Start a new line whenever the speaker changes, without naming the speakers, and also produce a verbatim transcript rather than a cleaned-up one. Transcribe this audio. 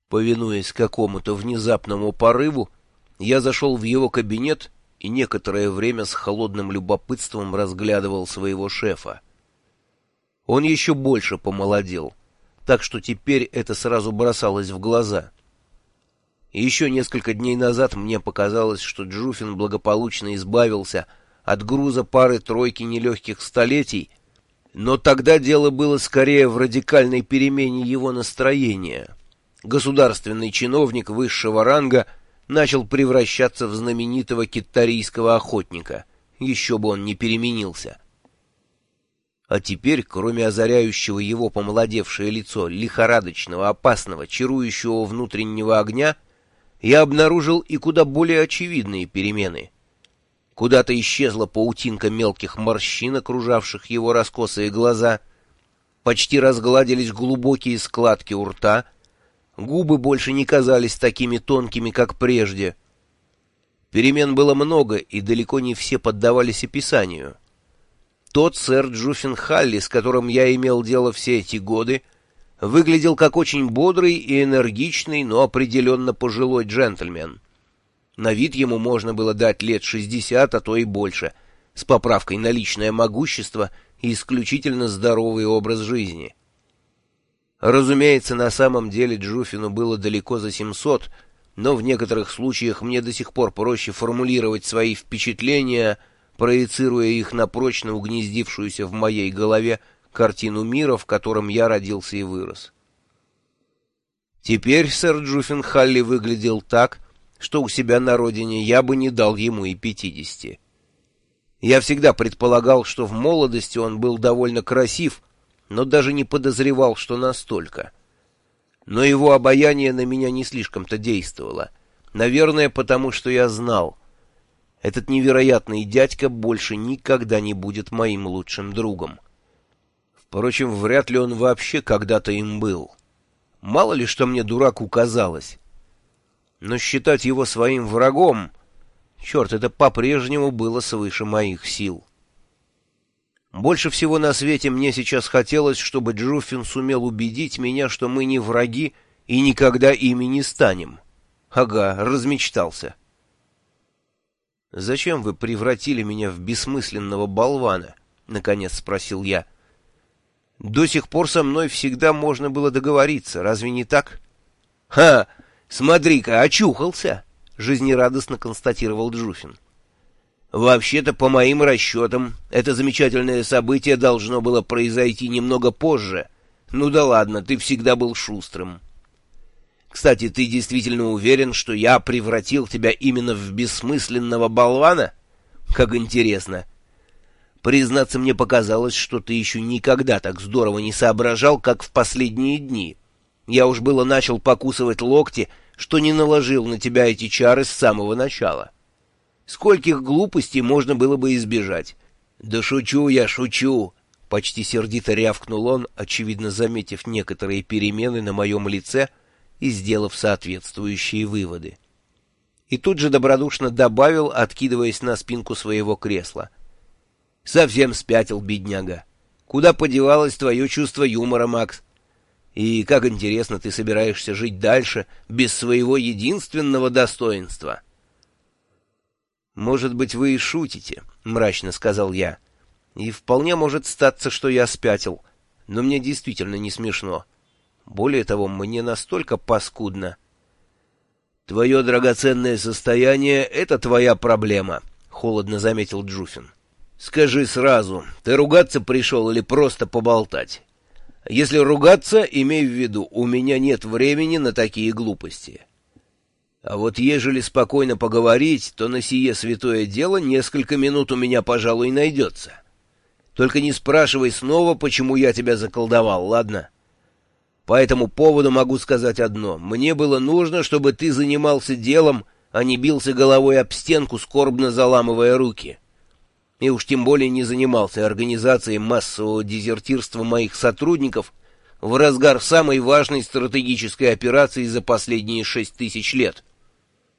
Повинуясь какому-то внезапному порыву, я зашел в его кабинет и некоторое время с холодным любопытством разглядывал своего шефа. Он еще больше помолодел, так что теперь это сразу бросалось в глаза. И еще несколько дней назад мне показалось, что Джуфин благополучно избавился от груза пары-тройки нелегких столетий, но тогда дело было скорее в радикальной перемене его настроения. Государственный чиновник высшего ранга начал превращаться в знаменитого киттарийского охотника, еще бы он не переменился. А теперь, кроме озаряющего его помолодевшее лицо лихорадочного, опасного, чарующего внутреннего огня, я обнаружил и куда более очевидные перемены. Куда-то исчезла паутинка мелких морщин, окружавших его раскосые глаза, почти разгладились глубокие складки у рта, губы больше не казались такими тонкими, как прежде. Перемен было много, и далеко не все поддавались описанию. Тот сэр Джуффин Халли, с которым я имел дело все эти годы, выглядел как очень бодрый и энергичный, но определенно пожилой джентльмен. На вид ему можно было дать лет шестьдесят, а то и больше, с поправкой на личное могущество и исключительно здоровый образ жизни. Разумеется, на самом деле Джуфину было далеко за семьсот, но в некоторых случаях мне до сих пор проще формулировать свои впечатления, проецируя их на прочно угнездившуюся в моей голове картину мира, в котором я родился и вырос. Теперь сэр Джуффин Халли выглядел так, что у себя на родине я бы не дал ему и пятидесяти. Я всегда предполагал, что в молодости он был довольно красив, но даже не подозревал, что настолько. Но его обаяние на меня не слишком-то действовало. Наверное, потому что я знал. Этот невероятный дядька больше никогда не будет моим лучшим другом. Впрочем, вряд ли он вообще когда-то им был. Мало ли, что мне дураку казалось. Но считать его своим врагом, черт, это по-прежнему было свыше моих сил. Больше всего на свете мне сейчас хотелось, чтобы Джуффин сумел убедить меня, что мы не враги и никогда ими не станем. Ага, размечтался. «Зачем вы превратили меня в бессмысленного болвана?» — наконец спросил я. «До сих пор со мной всегда можно было договориться, разве не так?» «Ха! Смотри-ка, очухался!» — жизнерадостно констатировал Джуфин. «Вообще-то, по моим расчетам, это замечательное событие должно было произойти немного позже. Ну да ладно, ты всегда был шустрым. Кстати, ты действительно уверен, что я превратил тебя именно в бессмысленного болвана? Как интересно. Признаться, мне показалось, что ты еще никогда так здорово не соображал, как в последние дни. Я уж было начал покусывать локти, что не наложил на тебя эти чары с самого начала. Скольких глупостей можно было бы избежать? Да шучу я, шучу!» Почти сердито рявкнул он, очевидно заметив некоторые перемены на моем лице и сделав соответствующие выводы. И тут же добродушно добавил, откидываясь на спинку своего кресла. «Совсем спятил, бедняга. Куда подевалось твое чувство юмора, Макс? И как интересно ты собираешься жить дальше без своего единственного достоинства?» «Может быть, вы и шутите», — мрачно сказал я. «И вполне может статься, что я спятил, но мне действительно не смешно. Более того, мне настолько паскудно». «Твое драгоценное состояние — это твоя проблема», — холодно заметил Джуфин. «Скажи сразу, ты ругаться пришел или просто поболтать? Если ругаться, имей в виду, у меня нет времени на такие глупости. А вот ежели спокойно поговорить, то на сие святое дело несколько минут у меня, пожалуй, найдется. Только не спрашивай снова, почему я тебя заколдовал, ладно? По этому поводу могу сказать одно. Мне было нужно, чтобы ты занимался делом, а не бился головой об стенку, скорбно заламывая руки. И уж тем более не занимался организацией массового дезертирства моих сотрудников в разгар самой важной стратегической операции за последние шесть тысяч лет.